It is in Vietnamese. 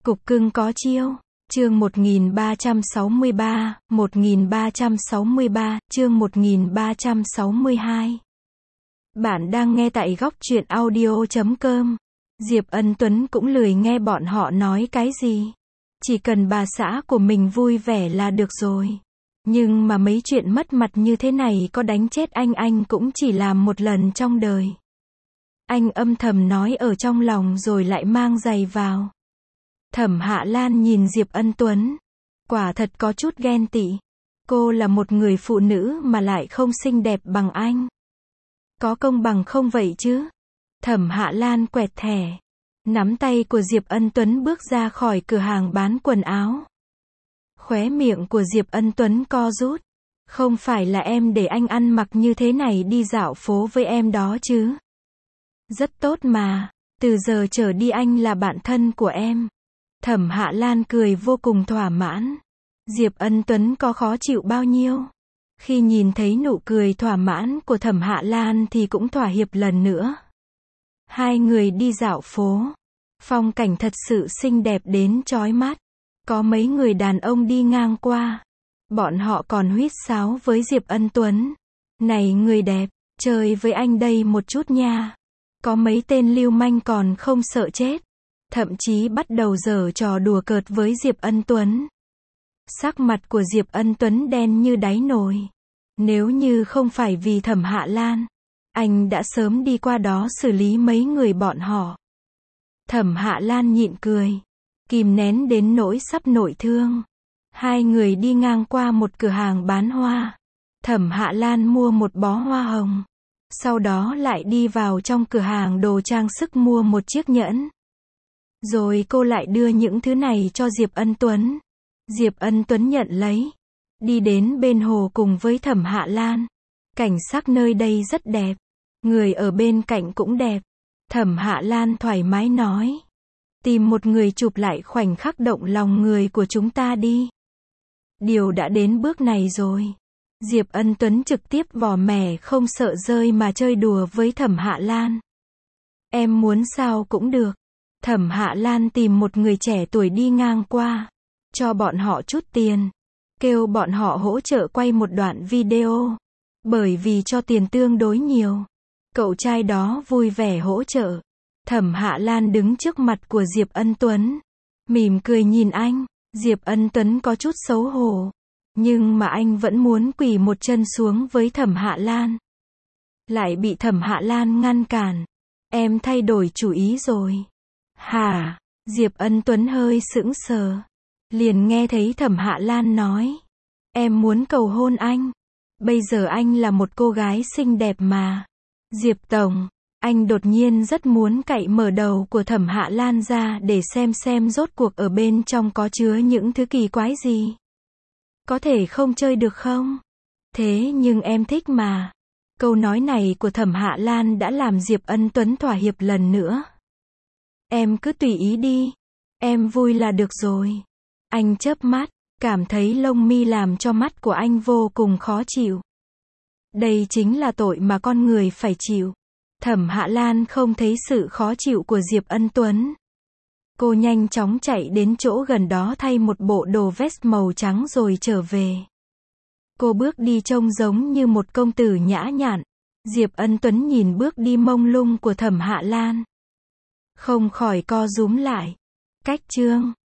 Cục cưng có chiêu. Chương 1363, 1363, chương 1362. Bạn đang nghe tại góc truyện audio.com. Diệp Ân Tuấn cũng lười nghe bọn họ nói cái gì. Chỉ cần bà xã của mình vui vẻ là được rồi. Nhưng mà mấy chuyện mất mặt như thế này có đánh chết anh cũng chỉ làm một lần trong đời. Anh âm thầm nói ở trong lòng rồi lại mang giày vào. Thẩm Hạ Lan nhìn Diệp Ân Tuấn. Quả thật có chút ghen tị. Cô là một người phụ nữ mà lại không xinh đẹp bằng anh. Có công bằng không vậy chứ? Thẩm Hạ Lan quẹt thẻ. Nắm tay của Diệp Ân Tuấn bước ra khỏi cửa hàng bán quần áo. Khóe miệng của Diệp Ân Tuấn co rút. Không phải là em để anh ăn mặc như thế này đi dạo phố với em đó chứ? Rất tốt mà. Từ giờ trở đi anh là bạn thân của em. Thẩm Hạ Lan cười vô cùng thỏa mãn. Diệp Ân Tuấn có khó chịu bao nhiêu? Khi nhìn thấy nụ cười thỏa mãn của Thẩm Hạ Lan thì cũng thỏa hiệp lần nữa. Hai người đi dạo phố. Phong cảnh thật sự xinh đẹp đến chói mắt. Có mấy người đàn ông đi ngang qua. Bọn họ còn huýt sáo với Diệp Ân Tuấn. Này người đẹp, chơi với anh đây một chút nha. Có mấy tên lưu manh còn không sợ chết. Thậm chí bắt đầu giở trò đùa cợt với Diệp Ân Tuấn. Sắc mặt của Diệp Ân Tuấn đen như đáy nồi. Nếu như không phải vì Thẩm Hạ Lan, anh đã sớm đi qua đó xử lý mấy người bọn họ. Thẩm Hạ Lan nhịn cười, kìm nén đến nỗi sắp nội thương. Hai người đi ngang qua một cửa hàng bán hoa. Thẩm Hạ Lan mua một bó hoa hồng. Sau đó lại đi vào trong cửa hàng đồ trang sức mua một chiếc nhẫn. Rồi cô lại đưa những thứ này cho Diệp Ân Tuấn. Diệp Ân Tuấn nhận lấy. Đi đến bên hồ cùng với Thẩm Hạ Lan. Cảnh sắc nơi đây rất đẹp. Người ở bên cạnh cũng đẹp. Thẩm Hạ Lan thoải mái nói. Tìm một người chụp lại khoảnh khắc động lòng người của chúng ta đi. Điều đã đến bước này rồi. Diệp Ân Tuấn trực tiếp vò mẻ không sợ rơi mà chơi đùa với Thẩm Hạ Lan. Em muốn sao cũng được. Thẩm Hạ Lan tìm một người trẻ tuổi đi ngang qua. Cho bọn họ chút tiền. Kêu bọn họ hỗ trợ quay một đoạn video. Bởi vì cho tiền tương đối nhiều. Cậu trai đó vui vẻ hỗ trợ. Thẩm Hạ Lan đứng trước mặt của Diệp Ân Tuấn. Mỉm cười nhìn anh. Diệp Ân Tuấn có chút xấu hổ. Nhưng mà anh vẫn muốn quỳ một chân xuống với Thẩm Hạ Lan. Lại bị Thẩm Hạ Lan ngăn cản. Em thay đổi chủ ý rồi. Hả? Diệp Ân Tuấn hơi sững sờ. Liền nghe thấy Thẩm Hạ Lan nói. Em muốn cầu hôn anh. Bây giờ anh là một cô gái xinh đẹp mà. Diệp Tổng. Anh đột nhiên rất muốn cạy mở đầu của Thẩm Hạ Lan ra để xem rốt cuộc ở bên trong có chứa những thứ kỳ quái gì. Có thể không chơi được không? Thế nhưng em thích mà. Câu nói này của Thẩm Hạ Lan đã làm Diệp Ân Tuấn thỏa hiệp lần nữa. Em cứ tùy ý đi. Em vui là được rồi. Anh chớp mắt, cảm thấy lông mi làm cho mắt của anh vô cùng khó chịu. Đây chính là tội mà con người phải chịu. Thẩm Hạ Lan không thấy sự khó chịu của Diệp Ân Tuấn. Cô nhanh chóng chạy đến chỗ gần đó thay một bộ đồ vest màu trắng rồi trở về. Cô bước đi trông giống như một công tử nhã nhặn. Diệp Ân Tuấn nhìn bước đi mông lung của Thẩm Hạ Lan. Không khỏi co rúm lại. Cách chương